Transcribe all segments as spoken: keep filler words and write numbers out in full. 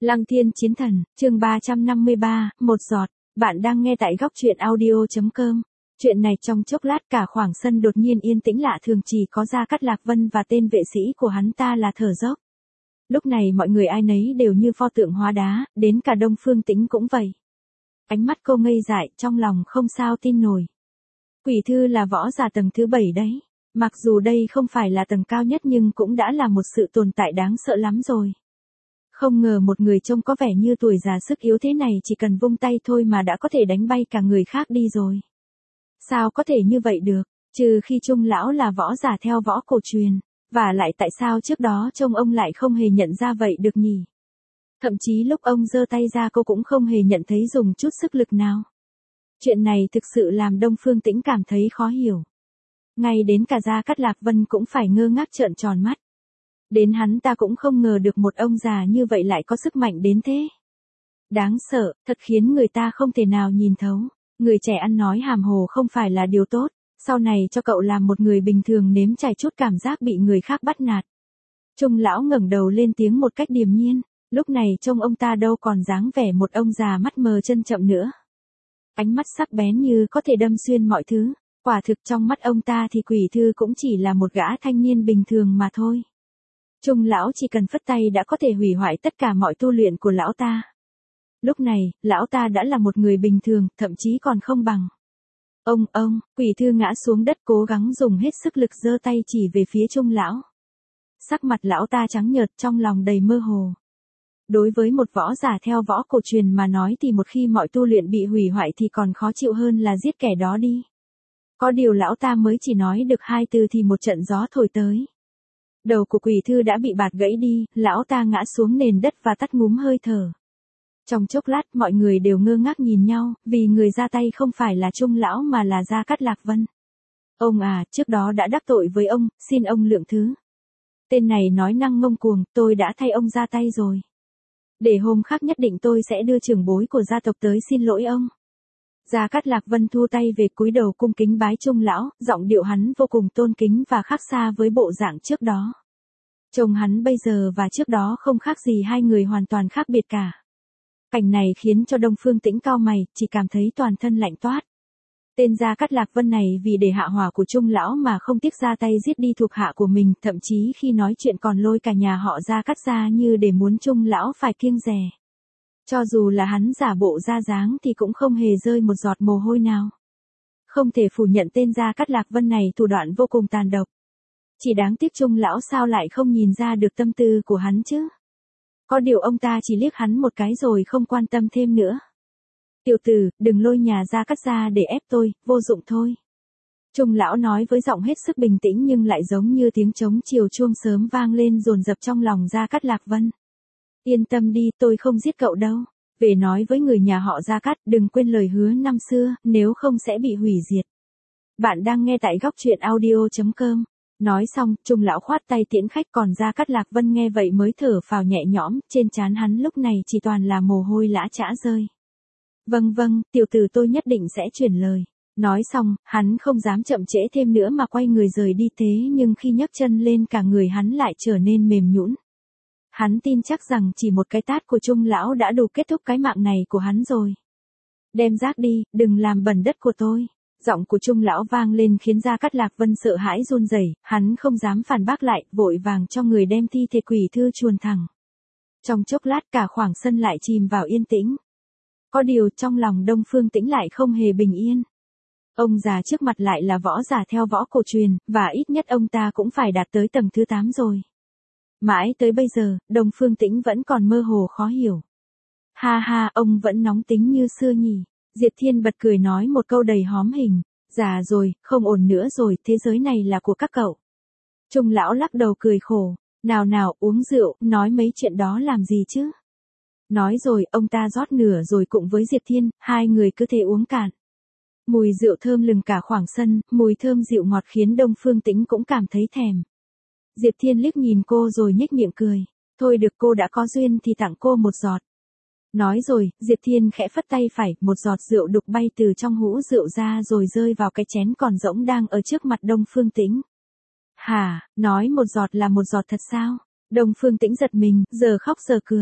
Lăng Thiên Chiến Thần, chương ba trăm năm mươi ba, một giọt. Bạn đang nghe tại góc truyện audio chấm com. Chuyện này trong chốc lát cả khoảng sân đột nhiên yên tĩnh lạ thường, chỉ có Gia Cát Lạc Vân và tên vệ sĩ của hắn ta là thở dốc. Lúc này mọi người ai nấy đều như pho tượng hóa đá, đến cả Đông Phương Tĩnh cũng vậy. Ánh mắt cô ngây dại, trong lòng không sao tin nổi. Quỷ thư là võ giả tầng thứ bảy đấy. Mặc dù đây không phải là tầng cao nhất nhưng cũng đã là một sự tồn tại đáng sợ lắm rồi. Không ngờ một người trông có vẻ như tuổi già sức yếu thế này chỉ cần vung tay thôi mà đã có thể đánh bay cả người khác đi rồi. Sao có thể như vậy được, trừ khi Trung lão là võ giả theo võ cổ truyền, và lại tại sao trước đó trông ông lại không hề nhận ra vậy được nhỉ? Thậm chí lúc ông giơ tay ra cô cũng không hề nhận thấy dùng chút sức lực nào. Chuyện này thực sự làm Đông Phương Tĩnh cảm thấy khó hiểu. Ngay đến cả Gia Cát Lạc Vân cũng phải ngơ ngác trợn tròn mắt. Đến hắn ta cũng không ngờ được một ông già như vậy lại có sức mạnh đến thế. Đáng sợ, thật khiến người ta không thể nào nhìn thấu. Người trẻ ăn nói hàm hồ không phải là điều tốt, sau này cho cậu làm một người bình thường nếm trải chút cảm giác bị người khác bắt nạt. Trung lão ngẩng đầu lên tiếng một cách điềm nhiên, lúc này trông ông ta đâu còn dáng vẻ một ông già mắt mờ chân chậm nữa. Ánh mắt sắc bén như có thể đâm xuyên mọi thứ, quả thực trong mắt ông ta thì quỷ thư cũng chỉ là một gã thanh niên bình thường mà thôi. Trung lão chỉ cần phất tay đã có thể hủy hoại tất cả mọi tu luyện của lão ta. Lúc này, lão ta đã là một người bình thường, thậm chí còn không bằng. Ông, ông, quỷ thư ngã xuống đất cố gắng dùng hết sức lực giơ tay chỉ về phía Trung lão. Sắc mặt lão ta trắng nhợt, trong lòng đầy mơ hồ. Đối với một võ giả theo võ cổ truyền mà nói thì một khi mọi tu luyện bị hủy hoại thì còn khó chịu hơn là giết kẻ đó đi. Có điều lão ta mới chỉ nói được hai từ thì một trận gió thổi tới. Đầu của quỷ thư đã bị bạt gãy đi, lão ta ngã xuống nền đất và tắt ngúm hơi thở. Trong chốc lát mọi người đều ngơ ngác nhìn nhau, vì người ra tay không phải là Trung lão mà là Gia Cát Lạc Vân. Ông à, trước đó đã đắc tội với ông, xin ông lượng thứ. Tên này nói năng ngông cuồng, tôi đã thay ông ra tay rồi. Để hôm khác nhất định tôi sẽ đưa trưởng bối của gia tộc tới xin lỗi ông. Gia Cát Lạc Vân thu tay về cúi đầu cung kính bái Trung lão, giọng điệu hắn vô cùng tôn kính và khác xa với bộ dạng trước đó. Trông hắn bây giờ và trước đó không khác gì hai người hoàn toàn khác biệt cả. Cảnh này khiến cho Đông Phương Tĩnh cau mày, chỉ cảm thấy toàn thân lạnh toát. Tên Gia Cát Lạc Vân này vì để hạ hỏa của Trung lão mà không tiếc ra tay giết đi thuộc hạ của mình, thậm chí khi nói chuyện còn lôi cả nhà họ Gia Cát ra như để muốn Trung lão phải kiêng dè. Cho dù là hắn giả bộ ra dáng thì cũng không hề rơi một giọt mồ hôi nào. Không thể phủ nhận tên Gia Cát Lạc Vân này thủ đoạn vô cùng tàn độc. Chỉ đáng tiếc Trung lão sao lại không nhìn ra được tâm tư của hắn chứ. Có điều ông ta chỉ liếc hắn một cái rồi không quan tâm thêm nữa. Tiểu tử, đừng lôi nhà Gia Cát ra để ép tôi, vô dụng thôi. Trung lão nói với giọng hết sức bình tĩnh nhưng lại giống như tiếng trống chiều chuông sớm vang lên dồn dập trong lòng Gia Cát Lạc Vân. Yên tâm đi, tôi không giết cậu đâu. Về nói với người nhà họ Gia Cát, đừng quên lời hứa năm xưa, nếu không sẽ bị hủy diệt. Bạn đang nghe tại góc truyện audio chấm com. Nói xong, Trung lão khoát tay tiễn khách, còn Gia Cát Lạc Vân nghe vậy mới thở phào nhẹ nhõm, trên trán hắn lúc này chỉ toàn là mồ hôi lã chã rơi. Vâng vâng, tiểu tử tôi nhất định sẽ chuyển lời. Nói xong, hắn không dám chậm trễ thêm nữa mà quay người rời đi, thế nhưng khi nhấc chân lên cả người hắn lại trở nên mềm nhũn. Hắn tin chắc rằng chỉ một cái tát của Trung lão đã đủ kết thúc cái mạng này của hắn rồi. Đem rác đi, đừng làm bẩn đất của tôi. Giọng của Trung lão vang lên khiến Gia Cát Lạc Vân sợ hãi run rẩy, hắn không dám phản bác lại, vội vàng cho người đem thi thể quỷ thư chuồn thẳng. Trong chốc lát cả khoảng sân lại chìm vào yên tĩnh. Có điều trong lòng Đông Phương Tĩnh lại không hề bình yên. Ông già trước mặt lại là võ giả theo võ cổ truyền, và ít nhất ông ta cũng phải đạt tới tầng thứ tám rồi. Mãi tới bây giờ, Đông Phương Tĩnh vẫn còn mơ hồ khó hiểu. Ha ha, ông vẫn nóng tính như xưa nhỉ. Diệp Thiên bật cười nói một câu đầy hóm hình. Già rồi, không ổn nữa rồi, thế giới này là của các cậu. Trung lão lắc đầu cười khổ. Nào nào, uống rượu, nói mấy chuyện đó làm gì chứ? Nói rồi, ông ta rót nửa rồi cùng với Diệp Thiên, hai người cứ thế uống cạn. Mùi rượu thơm lừng cả khoảng sân, mùi thơm dịu ngọt khiến Đông Phương Tĩnh cũng cảm thấy thèm. Diệp Thiên liếc nhìn cô rồi nhếch miệng cười. Thôi được, cô đã có duyên thì tặng cô một giọt. Nói rồi, Diệp Thiên khẽ phất tay phải, một giọt rượu đục bay từ trong hũ rượu ra rồi rơi vào cái chén còn rỗng đang ở trước mặt Đông Phương Tĩnh. Hả, nói một giọt là một giọt thật sao? Đông Phương Tĩnh giật mình, giờ khóc giờ cười.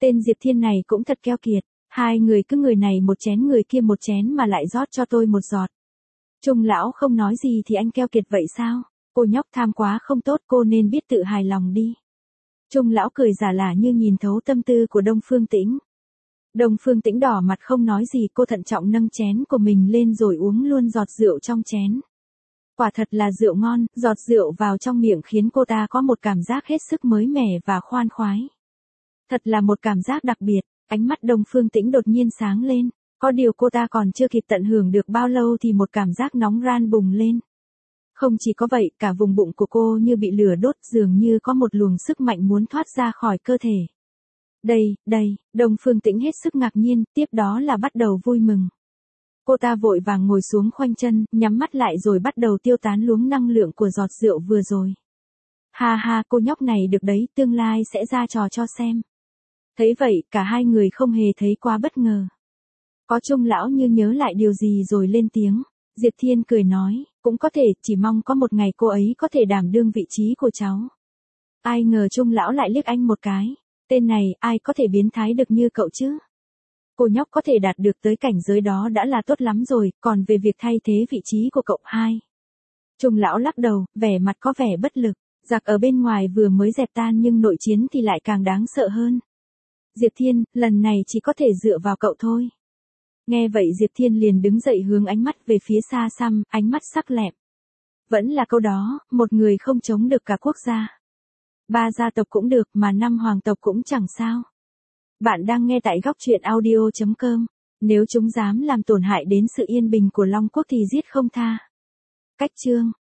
Tên Diệp Thiên này cũng thật keo kiệt, hai người cứ người này một chén người kia một chén mà lại rót cho tôi một giọt. Trung lão không nói gì thì anh keo kiệt vậy sao? Cô nhóc tham quá không tốt, cô nên biết tự hài lòng đi. Trung lão cười giả lả như nhìn thấu tâm tư của Đông Phương Tĩnh. Đông Phương Tĩnh đỏ mặt không nói gì, cô thận trọng nâng chén của mình lên rồi uống luôn giọt rượu trong chén. Quả thật là rượu ngon, giọt rượu vào trong miệng khiến cô ta có một cảm giác hết sức mới mẻ và khoan khoái. Thật là một cảm giác đặc biệt, ánh mắt Đông Phương Tĩnh đột nhiên sáng lên, có điều cô ta còn chưa kịp tận hưởng được bao lâu thì một cảm giác nóng ran bùng lên. Không chỉ có vậy, cả vùng bụng của cô như bị lửa đốt, dường như có một luồng sức mạnh muốn thoát ra khỏi cơ thể. Đây, đây, Đông Phương Tĩnh hết sức ngạc nhiên, tiếp đó là bắt đầu vui mừng. Cô ta vội vàng ngồi xuống khoanh chân, nhắm mắt lại rồi bắt đầu tiêu tán luống năng lượng của giọt rượu vừa rồi. Ha ha, cô nhóc này được đấy, tương lai sẽ ra trò cho xem. Thấy vậy, cả hai người không hề thấy quá bất ngờ. Có Trung lão như nhớ lại điều gì rồi lên tiếng. Diệp Thiên cười nói, cũng có thể, chỉ mong có một ngày cô ấy có thể đảm đương vị trí của cháu. Ai ngờ Trung lão lại liếc anh một cái. Tên này, ai có thể biến thái được như cậu chứ? Cô nhóc có thể đạt được tới cảnh giới đó đã là tốt lắm rồi, còn về việc thay thế vị trí của cậu hai. Trung lão lắc đầu, vẻ mặt có vẻ bất lực. Giặc ở bên ngoài vừa mới dẹp tan nhưng nội chiến thì lại càng đáng sợ hơn. Diệp Thiên, lần này chỉ có thể dựa vào cậu thôi. Nghe vậy Diệp Thiên liền đứng dậy hướng ánh mắt về phía xa xăm, ánh mắt sắc lẹm. Vẫn là câu đó, một người không chống được cả quốc gia. Ba gia tộc cũng được mà năm hoàng tộc cũng chẳng sao. Bạn đang nghe tại góc truyện audio chấm com. Nếu chúng dám làm tổn hại đến sự yên bình của Long Quốc thì giết không tha. Cách chương